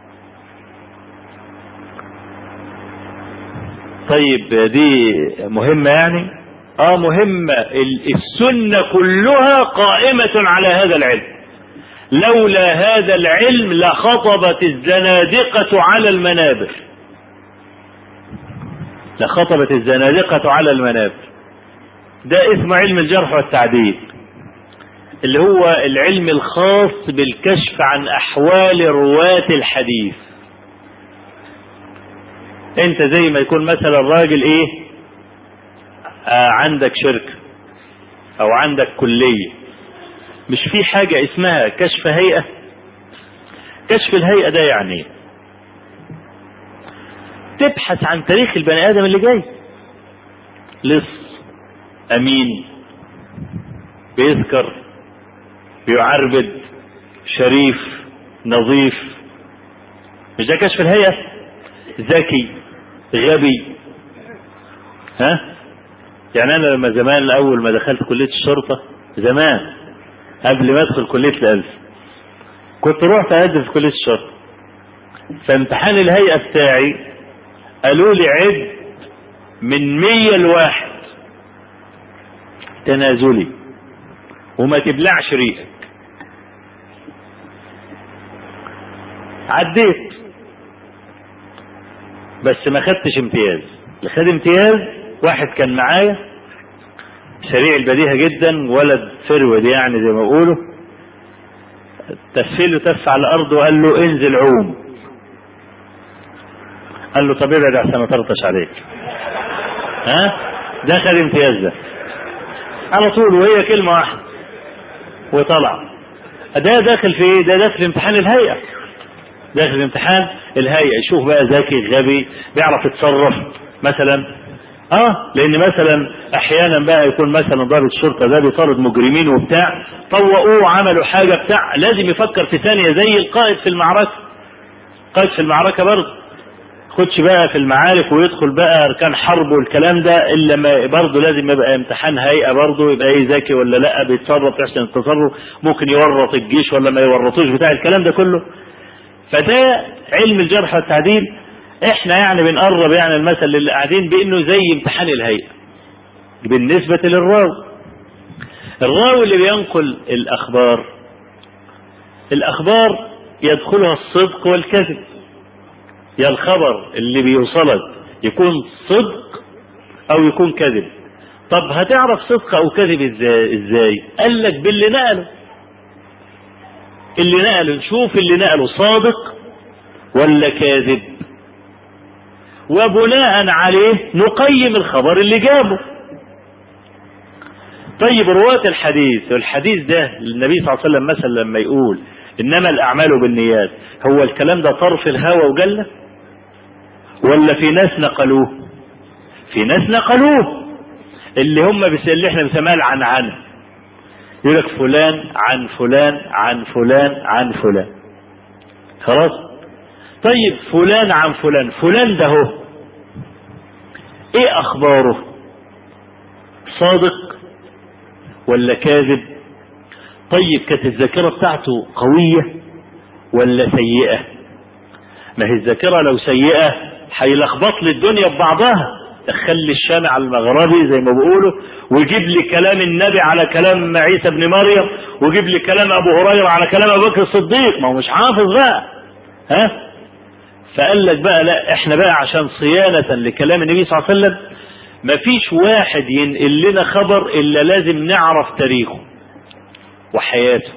طيب دي مهمة يعني؟ اه مهمة. السنة كلها قائمة على هذا العلم، لولا هذا العلم لخطبت الزنادقة على المنابر، لخطبت الزنادقة على المنابر. ده اسمه علم الجرح والتعديل. اللي هو العلم الخاص بالكشف عن أحوال رواة الحديث. انت زي ما يكون مثلا راجل ايه آه عندك شركة او عندك كلية، مش في حاجة اسمها كشف هيئة؟ كشف الهيئة ده يعني تبحث عن تاريخ البني ادم اللي جاي، لص، امين، بيذكر، بيعربد، شريف، نظيف. مش ده كشف الهيئة؟ ذكي، غبي. ها يعني انا لما زمان اول ما دخلت كلية الشرطة زمان قبل ما ادخل كلية الألف كنت رحت اقدم في كلية الشرطة، فامتحان الهيئة بتاعي قالوا لي عد من مية لواحد تنازلي وما تبلعش ريقك. عديت بس ما خدتش امتياز. اللي خد امتياز واحد كان معايا سريع البديهة جدا، ولد فرود يعني زي ما بيقولوا، تفله تف على الارض وقال له انزل عوم. قال له طب ابعد عشان ما ترطش عليك. ها ده خد امتياز ده على طول، وهي كلمة واحدة وطلع. ده داخل في ايه؟ ده داخل امتحان الهيئة، داخل امتحان الهيئة. يشوف بقى ذكي، غبي، بيعرف يتصرف مثلا. اه لان مثلا احيانا بقى يكون مثلا ضابط الشرطة ده بيطارد مجرمين وبتاع، طوقوه وعملوا حاجة بتاع، لازم يفكر في ثانية زي القائد في المعركة. قائد في المعركة برضه خدش بقى في المعارك ويدخل بقى اركان حرب والكلام ده، الا ما برضه لازم يبقى امتحان هيئة برضه، يبقى ايه ذكي ولا لا، بيتصرف يحسن التصرف، ممكن يورط الجيش ولا ما يورطوش بتاع الكلام ده كله. فده علم الجرح والتعديل. احنا يعني بنقرب يعني المثل اللي قاعدين بانه زي امتحان الهيئة بالنسبة للراوي. الراوي اللي بينقل الاخبار، الاخبار يدخلها الصدق والكذب. يا الخبر اللي بيوصلك يكون صدق او يكون كذب. طب هتعرف صدق او كذب ازاي؟ ازاي قال لك باللي نقله. اللي نقله نشوف اللي نقله صادق ولا كاذب، وبناء عليه نقيم الخبر اللي جابه. طيب رواة الحديث، والحديث ده النبي صلى الله عليه وسلم مثلا لما يقول انما الاعمال بالنيات، هو الكلام ده طرف الهوى وجله ولا في ناس نقلوه؟ في ناس نقلوه اللي هم بس اللي احنا بنسميها العنعنه. يقول لك فلان عن فلان عن فلان عن فلان. خلاص. طيب فلان عن فلان، فلان ده هو ايه اخباره؟ صادق ولا كاذب؟ طيب كانت الذاكرة بتاعته قوية ولا سيئة؟ ما هي الذاكرة لو سيئة هيلخبط لي الدنيا ببعضها، تخلي الشام على المغربي زي ما بيقولوا، ويجيب لي كلام النبي على كلام عيسى بن مريم، ويجيب لي كلام ابو هريرة على كلام ابو بكر الصديق. ما هو مش حافظ بقى. ها فقال لك بقى لا، احنا بقى عشان صيانة لكلام النبي صلى الله عليه وسلم مفيش واحد ينقل لنا خبر الا لازم نعرف تاريخه وحياته.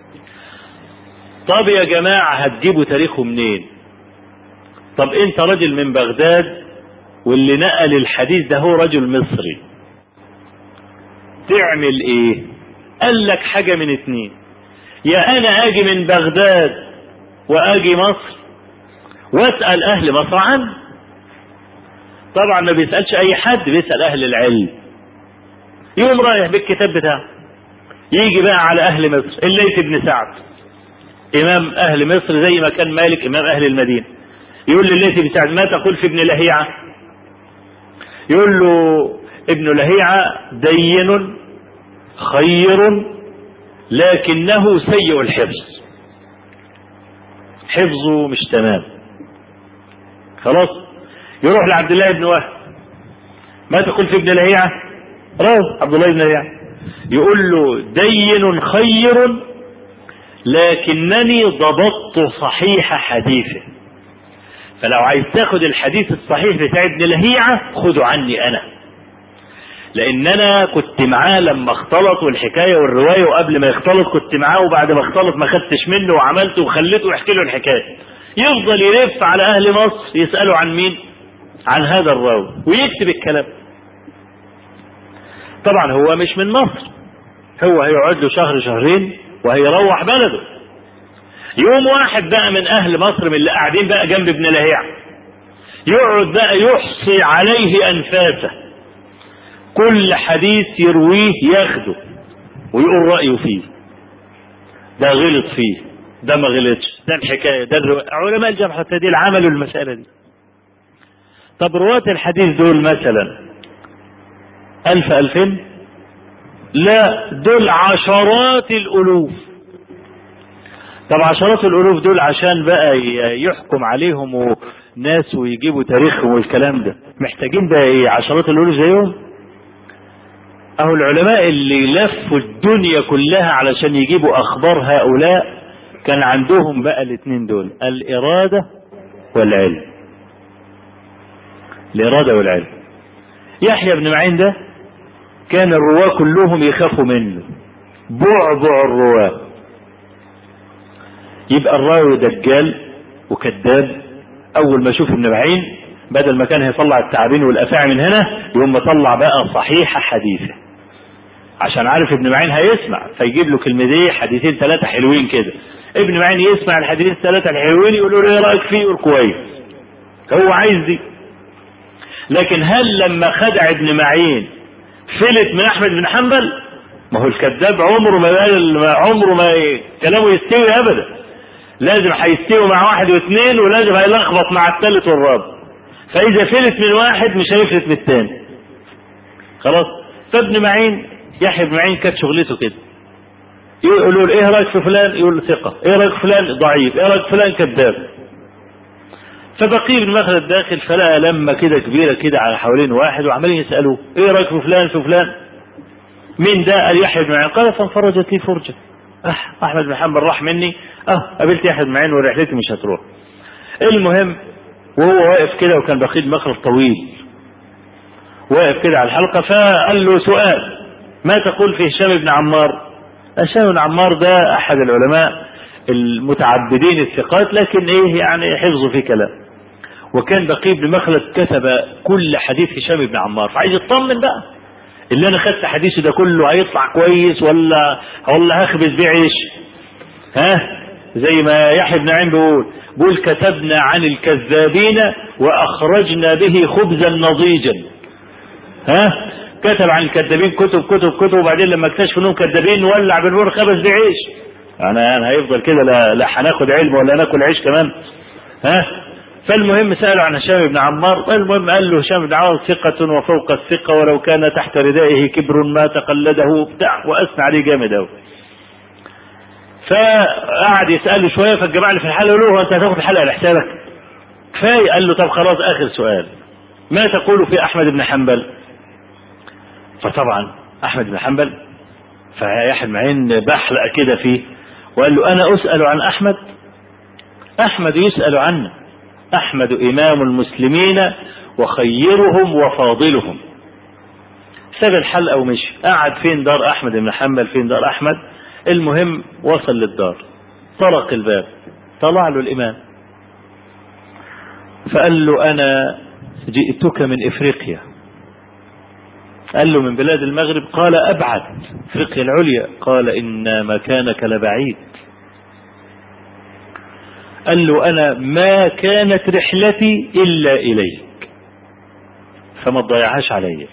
طب يا جماعة هتجيبوا تاريخه منين؟ طب انت رجل من بغداد واللي نقل الحديث ده هو رجل مصري، تعمل ايه؟ قال لك حاجة من اتنين، يا انا اجي من بغداد واجي مصر واسأل اهل مصر عنه. طبعا ما بيسألش اي حد، بيسأل اهل العلم. يوم رايح بالكتاب بتاعه، يجي بقى على اهل مصر، الليث بن سعد امام اهل مصر زي ما كان مالك امام اهل المدينة. يقول لليث بن سعد ما تقول في ابن لهيعة؟ يقول له ابن لهيعة دين خير لكنه سيء الحفظ، حفظه مش تمام. خلاص. يروح لعبد الله بن وهب، ما تقول في ابن لهيعة؟ راس عبد الله بن لهيعة يقول له دين خير لكنني ضبطت صحيح حديثه، فلو عايز تاخد الحديث الصحيح بتاع ابن لهيعة خده عني انا، لان انا كنت معاه لما اختلط والحكايه والروايه، وقبل ما يختلط كنت معاه، وبعد ما اختلط ما خدتش منه وعملته وخليته يحكي له الحكايه. يفضل يلف على اهل مصر يسالوا عن مين؟ عن هذا الراوي، ويكتب الكلام. طبعا هو مش من مصر، هو هيقعد له شهر شهرين وهيروح بلده. يوم واحد بقى من اهل مصر من اللي قاعدين بقى جنب ابن لهيع يقعد بقى يحصي عليه انفاسه، كل حديث يرويه ياخده ويقول رأيه فيه، ده غلط فيه، ده ما غلطش، ده الحكاية، ده الرواية. علماء الجرح والتعديل عملوا المسألة دي. طب رواة الحديث دول مثلا ألف ألفين؟ لا، دول عشرات الألوف. طب عشرات الألوف دول عشان بقى يحكم عليهم ناس ويجيبوا تاريخهم والكلام ده محتاجين بقى ايه؟ عشرات الألوف زيهم؟ اهو العلماء اللي لفوا الدنيا كلها علشان يجيبوا اخبار هؤلاء كان عندهم بقى الاثنين دول، الإرادة والعلم. الإرادة والعلم. يحيى بن معين ده كان الرواة كلهم يخافوا منه، بعبع الرواة. يبقى الراوي دجال وكذاب، اول ما يشوف ابن معين بدل ما كان هيطلع التعابين والافاعي من هنا يقوم مطلع بقى صحيح حديثه، عشان عارف ابن معين هيسمع فيجيب له كلمتين حديثين ثلاثه حلوين كده. ابن معين يسمع الحديث الثلاثه الحلوين يقول له ايه رايك فيه؟ يقول كويس، هو عايز دي. لكن هل لما خدع ابن معين فلت من احمد بن حنبل؟ ما هو الكذاب عمره ما عمره ما كلامه يستوي ابدا، لازم هيستوي مع واحد واثنين، ولازم هيلخبط مع الثالث والرابع. فاذا فلت من واحد مش هيفلت من الثاني. خلاص. فابن معين يحيى بن معين كانت شغلته كده، يقولوا له ايه رايك في فلان؟ يقول له ثقه. ايه رايك في فلان؟ ضعيف. ايه رايك في فلان؟ كذاب. فبقي بن مخلد داخل فلقى لما كده كبيره كده على حوالين واحد وعمالين يسالوه ايه رايك في فلان في فلان؟ مين ده؟ قال يحيى بن معين. قال فانفرجت لي فرجه. أه احمد بن حنبل راح مني، اه قابلت يحيى بن معين ورحلتي مش هتروح. المهم وهو واقف كده وكان بقي بن مخلد طويل واقف كده على الحلقه، فقال له سؤال: ما تقول في هشام بن عمار؟ هشام بن عمار ده احد العلماء المتعددين الثقات، لكن ايه يعني حفظه في كلام. وكان بقي بن مخلد كتب كل حديث هشام بن عمار، فعايز يطمن بقى اللي انا خدت حديثه ده كله هيطلع كويس ولا ولا هخبز بيه عيش. ها زي ما يحيى بن معين بيقول بيقول كتبنا عن الكذابين واخرجنا به خبزا نضيجا. ها كتب عن الكذابين كتب كتب كتب وبعدين لما اكتشف انهم كذابين ولع بالنور خبز بيه عيش. انا انا هيفضل كده لا لا هناخد علم ولا ناكل عيش كمان. ها فالمهم سأله عن هشام بن عمار. المهم قال له هشام بن عمار ثقة وفوق الثقة، ولو كان تحت ردائه كبر ما تقلده بتاع، وأثنى عليه جامد أوي. فقعد يسأله شوية، فالجماعة اللي في الحلقة قالوا له أنت هتاخد الحلقة لحسابك كفاية. قال له طب خلاص آخر سؤال، ما تقول في أحمد بن حنبل؟ فطبعا أحمد بن حنبل فيحيى بن معين بحلق كده فيه وقال له أنا أسأل عن أحمد؟ أحمد يسأل عنه، أحمد إمام المسلمين وخيرهم وفاضلهم. ساب الحلقة ومشي. قعد فين دار أحمد بن حنبل؟ فين دار أحمد؟ المهم وصل للدار، طرق الباب، طلع له الإمام فقال له أنا جئتك من إفريقيا. قال له من بلاد المغرب. قال أبعد، إفريقيا العليا. قال إن مكانك لبعيد. قال له أنا ما كانت رحلتي إلا إليك فما تضيعهاش علي.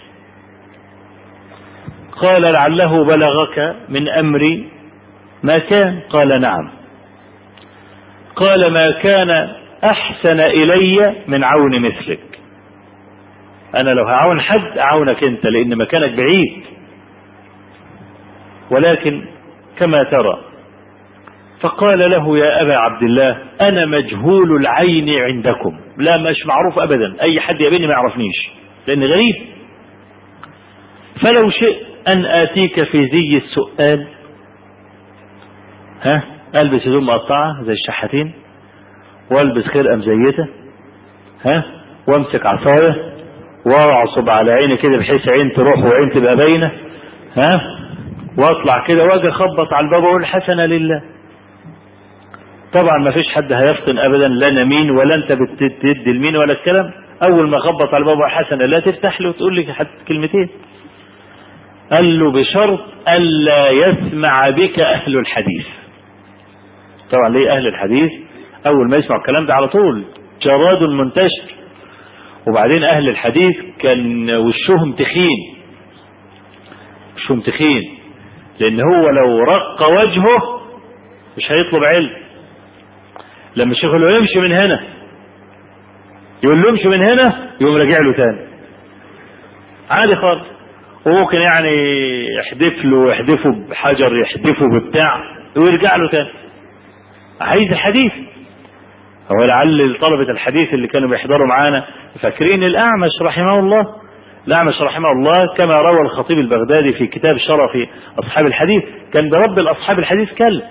قال لعله بلغك من أمري ما كان؟ قال نعم. قال ما كان أحسن إلي من عون مثلك. أنا لو هعون حد أعونك أنت لأن مكانك بعيد، ولكن كما ترى. فقال له يا أبا عبد الله أنا مجهول العين عندكم، لا مش معروف أبدا، أي حد يبيني ما يعرفنيش لأن غريب. فلو شئت أن آتيك في زي السؤال، ها ألبس هدوم مقطعة زي الشحاتين، والبس خرقة مزيتة، ها وامسك عصاية واعصب على عيني كده بحيث عين تروح وعين تبقى باينه، ها، واطلع كده واجي اخبط على الباب واقول حسنه لله. طبعا ما فيش حد هيفطن ابدا، لا انا مين ولا انت بتدي لمين ولا الكلام. اول ما اخبط على الباب حسنه لا تفتح له وتقول لي حتى كلمتين. قال له بشرط الا يسمع بك اهل الحديث. طبعا ليه اهل الحديث؟ اول ما يسمعوا الكلام ده على طول جراد منتشر. وبعدين اهل الحديث كان وشهم تخين، وشهم تخين، لان هو لو رق وجهه مش هيطلب علم. لما الشيخ يقول له يمشي من هنا، يقول له امشي من هنا، يقوم راجع له تاني عادي خالص. وممكن يعني يحدف له، يحدفه بحجر، يحدفه ببتاع، ويرجع له تاني. عايز الحديث. هو لعل طلبة الحديث اللي كانوا بيحضروا معانا فاكرين الأعمش رحمه الله. الأعمش رحمه الله كما روى الخطيب البغدادي في كتاب شرف أصحاب الحديث، كان برب أصحاب الحديث كلب،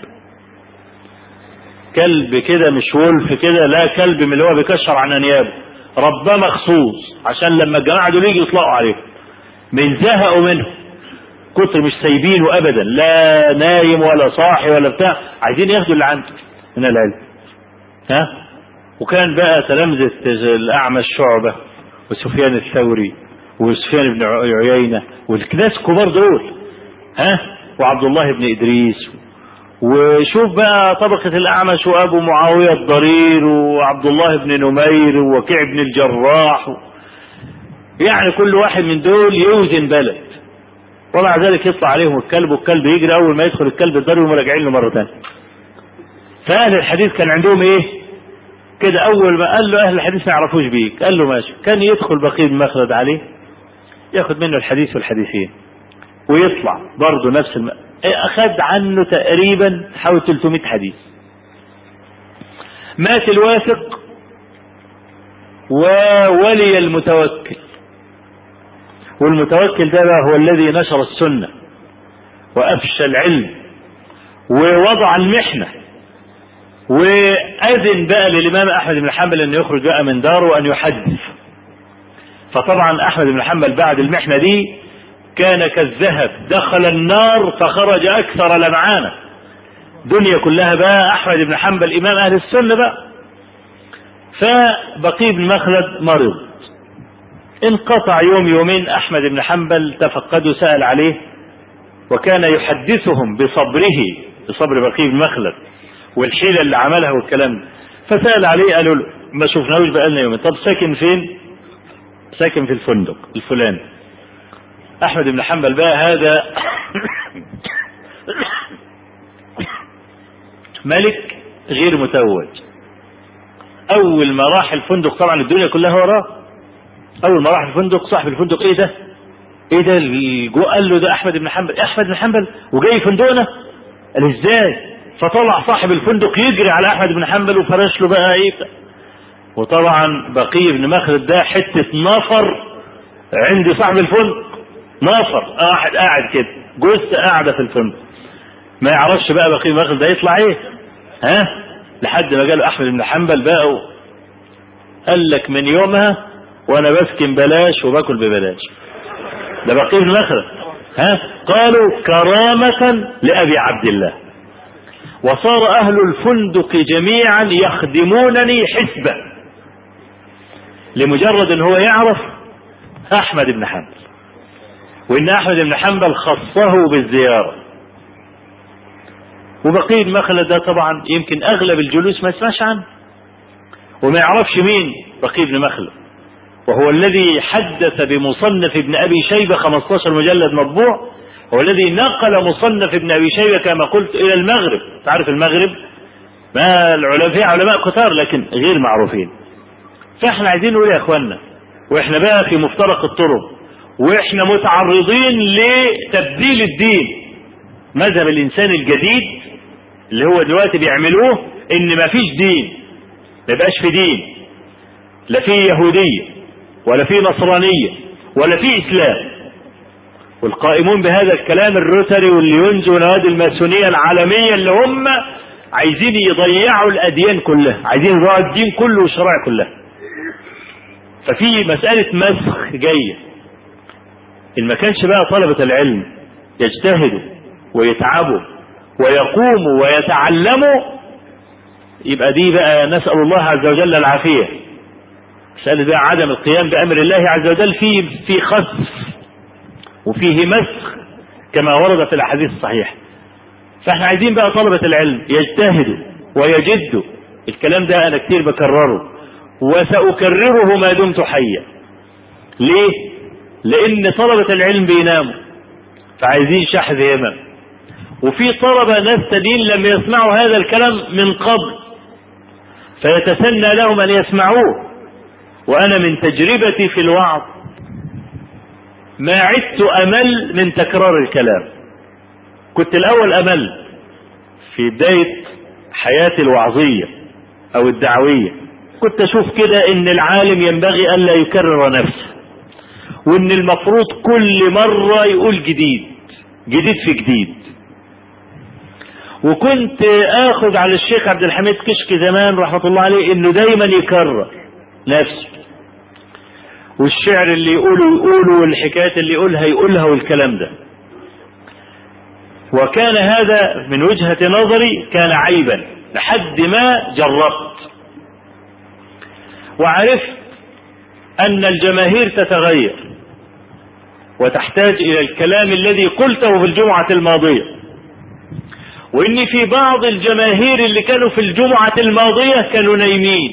كلب كده مش ولف كده، لا كلب من اللي هو بيكشر عن أنيابه، رباه مخصوص عشان لما الجماعة دول يجوا يطلقوا عليه من زهقوا منه، كتر مش سايبينه أبدا، لا نايم ولا صاحي ولا بتاع، عايزين ياخدوا اللي عنده من العلم. ها؟ وكان بقى تلامذة الأعمش شعبة وسفيان الثوري وسفيان بن عيينة والناس كبار دول، ها، وعبد الله بن إدريس. وشوف بقى طبقة الأعمش وأبو معاوية الضرير وعبد الله بن نمير ووكيع بن الجراح، يعني كل واحد من دول يوزن بلد، ومع ذلك يطلع عليهم الكلب، والكلب يجري أول ما يدخل الكلب الضرير ومراجعين له مرة ثانية. فأهل الحديث كان عندهم إيه كده؟ أول ما قال له أهل الحديث ما يعرفوش بيك، قال له ماشي، كان يدخل بقي بن مخلد عليه ياخد منه الحديث والحديثين ويطلع برضه نفس الم... أخذ عنه تقريبا حوالي ثلاثمائة حديث. مات الواثق وولي المتوكل، والمتوكل ده هو الذي نشر السنة وأفشى العلم ووضع المحنة، وأذن بقى للإمام أحمد بن حنبل أن يخرج بقى من داره وأن يحدث. فطبعا أحمد بن حنبل بعد المحنة دي كان كالذهب، دخل النار فخرج أكثر لمعانة، دنيا كلها بقى أحمد بن حنبل إمام أهل السنة بقى. فبقي بن مخلد مرض، انقطع يوم يومين، أحمد بن حنبل تفقده سأل عليه، وكان يحدثهم بصبره، بصبر بقي بن مخلد والحيلة اللي عملها والكلام. فسأل عليه، قالوا له ما شفناهوش بقالنا يومين، طب ساكن فين؟ ساكن في الفندق الفلاني. أحمد بن حنبل بقى هذا ملك غير متوج، أول ما راح الفندق طبعا الدنيا كلها وراه، أول ما راح الفندق صاحب الفندق إيه ده؟ إيه ده اللي جو؟ قال له ده أحمد بن حنبل. أحمد بن حنبل وجاي فندقنا؟ قال إزاي؟ فطلع صاحب الفندق يجري على أحمد بن حنبل وفرش له بقى إيه. وطبعا بقي بن مخلد ده حتة نفر عند صاحب الفندق، نفر واحد قاعد كده، جثة قاعدة في الفندق، ما يعرفش بقى بقي بن مخلد ده يطلع إيه، ها، لحد ما جاله أحمد بن حنبل بقى قال لك من يومها وأنا بسكن بلاش وباكل ببلاش. ده بقي بن مخلد، ها، قالوا كرامة لأبي عبد الله. وصار أهل الفندق جميعا يخدمونني حسبة لمجرد أن هو يعرف أحمد بن حنبل، وإن أحمد بن حنبل خصه بالزيارة. وبقي بن مخلد ده طبعا يمكن أغلب الجلوس ما يسمعش عنه وما يعرفش مين بقي بن مخلد، وهو الذي حدث بمصنف ابن أبي شيبة خمسة عشر مجلد مطبوع، هو الذي نقل مصنف ابن أبي شيبة كما قلت إلى المغرب. تعرف المغرب ما العلماء فيها علماء كتار لكن غير معروفين. فاحنا عايزين نقول يا اخوانا، واحنا بقى في مفترق الطرق، واحنا متعرضين لتبديل الدين، مذهب الانسان الجديد اللي هو دلوقتي بيعملوه ان ما فيش دين، ما يبقاش في دين، لا في يهودية ولا في نصرانية ولا في اسلام. والقائمون بهذا الكلام الروتري والليونز ونوادي الماسونية العالمية اللي هم عايزين يضيعوا الأديان كلها، عايزين يضيعوا الدين كله والشرائع كلها. ففي مسألة مسخ جاية. إن ما كانش بقى طلبة العلم يجتهدوا ويتعبوا ويقوموا ويتعلموا، يبقى دي بقى نسأل الله عز وجل العافية. مسألة بقى عدم القيام بأمر الله عز وجل فيه في خسف وفيه مسخ كما ورد في الأحاديث الصحيحة. فاحنا عايزين بقى طلبة العلم يجتهدوا ويجدوا. الكلام ده أنا كتير بكرره وسأكرره ما دمت حيا. ليه؟ لأن طلبة العلم بيناموا فعايزين شحذ همم، وفي طلبة ناس تانيين لم يسمعوا هذا الكلام من قبل فيتسنى لهم أن يسمعوه. وأنا من تجربتي في الوعظ ما عدت أمل من تكرار الكلام. كنت الأول أمل في بداية حياتي الوعظية أو الدعوية، كنت أشوف كده إن العالم ينبغي ألا يكرر نفسه، وإن المفروض كل مرة يقول جديد جديد في جديد. وكنت آخذ على الشيخ عبد الحميد كشك زمان رحمة الله عليه إنه دايما يكرر نفسه، والشعر اللي يقوله يقوله والحكايات اللي يقولها يقولها والكلام ده. وكان هذا من وجهة نظري كان عيبا لحد ما جربت وعرفت أن الجماهير تتغير وتحتاج إلى الكلام الذي قلته في الجمعة الماضية، وإن في بعض الجماهير اللي كانوا في الجمعة الماضية كانوا نايمين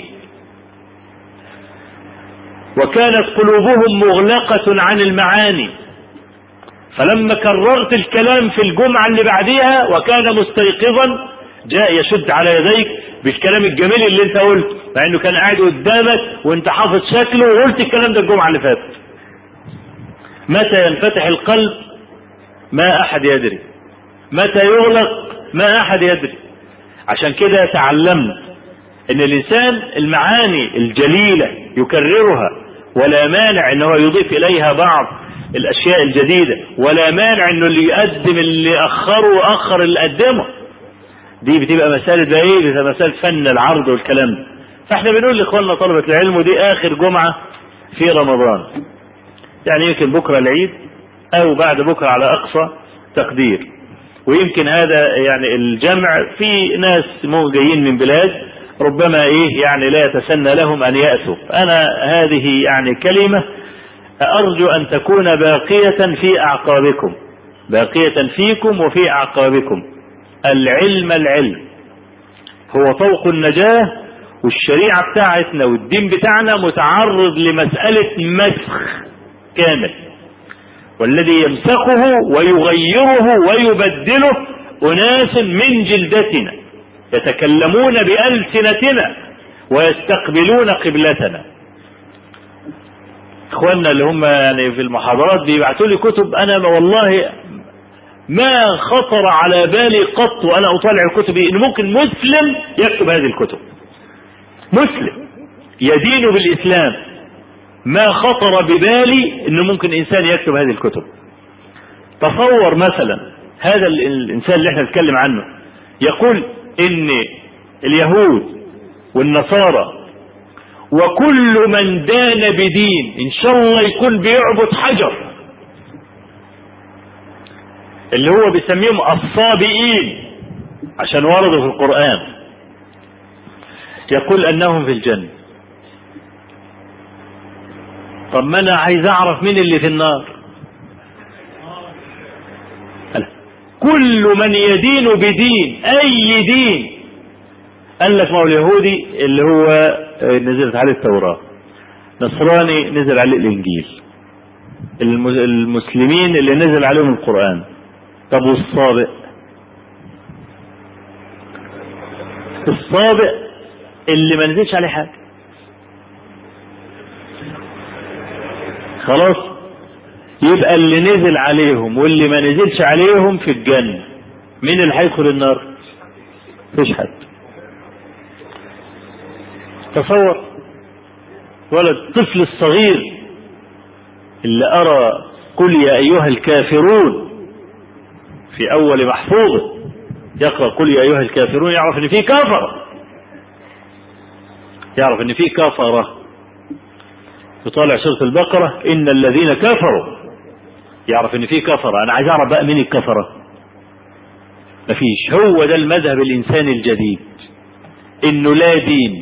وكانت قلوبهم مغلقة عن المعاني. فلما كررت الكلام في الجمعة اللي بعدها وكان مستيقظا جاء يشد على يديك بالكلام الجميل اللي انت قلت، مع انه كان قاعد قدامك وانت حافظ شكله وقلت الكلام ده الجمعة اللي فاتت. متى ينفتح القلب ما احد يدري، متى يغلق ما احد يدري. عشان كده تعلمت ان الانسان المعاني الجليلة يكررها، ولا مانع انه يضيف اليها بعض الاشياء الجديدة، ولا مانع انه اللي يقدم اللي اخره واخر اللي قدمه. دي بتبقى مسألة بقى ايه؟ بتبقى مسألة فن العرض والكلام ده. فاحنا بنقول لاخواننا طلبة العلم، ودي اخر جمعة في رمضان، يعني يمكن بكرة العيد او بعد بكرة على اقصى تقدير. ويمكن هذا يعني الجمع في ناس مو جايين من بلاد ربما ايه يعني لا يتسنى لهم ان يأتوا. انا هذه يعني كلمة ارجو ان تكون باقية في اعقابكم، باقية فيكم وفي اعقابكم. العلم العلم هو طوق النجاة، والشريعة بتاعتنا والدين بتاعنا متعرض لمسألة مسخ كامل، والذي يمسخه ويغيره ويبدله أناس من جلدتنا يتكلمون بألسنتنا ويستقبلون قبلتنا. اخواننا اللي هم يعني في المحاضرات بيبعتوا لي كتب، انا والله ما خطر على بالي قط وانا اطالع الكتب ان ممكن مسلم يكتب هذه الكتب، مسلم يدين بالاسلام، ما خطر ببالي انه ممكن انسان يكتب هذه الكتب. تصور مثلا هذا الانسان اللي احنا نتكلم عنه يقول ان اليهود والنصارى وكل من دان بدين ان شاء الله يكون بيعبد حجر، اللي هو بيسميهم الصابئين عشان وردوا في القرآن، يقول انهم في الجنة. طب ما انا عايز اعرف مين اللي في النار. كل من يدين بدين، اي دين. قال لك ما هو اليهودي اللي هو نزلت عليه التوراة، نصراني نزل عليه الانجيل، المسلمين اللي نزل عليهم القرآن. طب والصابئ؟ الصابئ اللي ما نزلش عليه حاجة خلاص، يبقى اللي نزل عليهم واللي ما نزلش عليهم في الجنة. مين اللي هيدخل النار؟ مفيش حد. تصور ولد الطفل الصغير اللي أرى قل يا أيها الكافرون في أول محفوظه يقرأ قل يا أيها الكافرون، يعرف إن فيه كفرة، يعرف إن فيه كفرة. يطالع سورة البقرة إن الذين كفروا، يعرف إن في كفرة. أنا عايز أعرف بقى مين الكفرة؟ مفيش. هو ده المذهب الإنساني الجديد، إنه لا دين،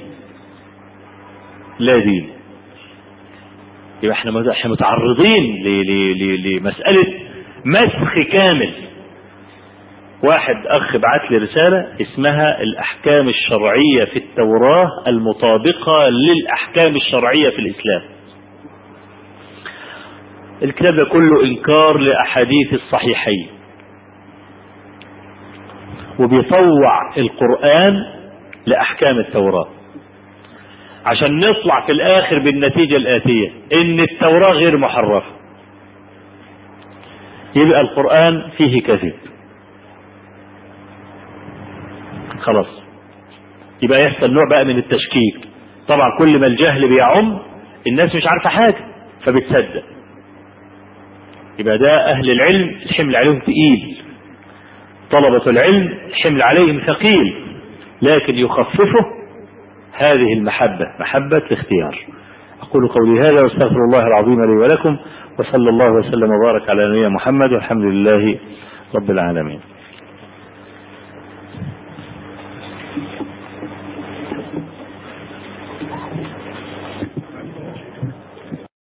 لا دين. يبقى احنا متعرضين لمسألة مسخ كامل. واحد أخ بعت لي رسالة اسمها الأحكام الشرعية في التوراة المطابقة للأحكام الشرعية في الإسلام. الكتاب ده كله إنكار لأحاديث الصحيحين، وبيطوع القرآن لأحكام التوراة عشان نطلع في الآخر بالنتيجة الآتية إن التوراة غير محرفة. يبقى القرآن فيه كذب، خلاص. يبقى يحصل نوع بقى من التشكيك. طبعا كل ما الجهل بيعم الناس مش عارفة حاجة فبتصدق. يبقى ده أهل العلم الحمل عليهم ثقيل، طلبة العلم الحمل عليهم ثقيل، لكن يخففه هذه المحبة، محبة الاختيار. أقول قولي هذا واستغفر الله العظيم لي ولكم، وصلى الله وسلم وبارك على نبينا محمد والحمد لله رب العالمين.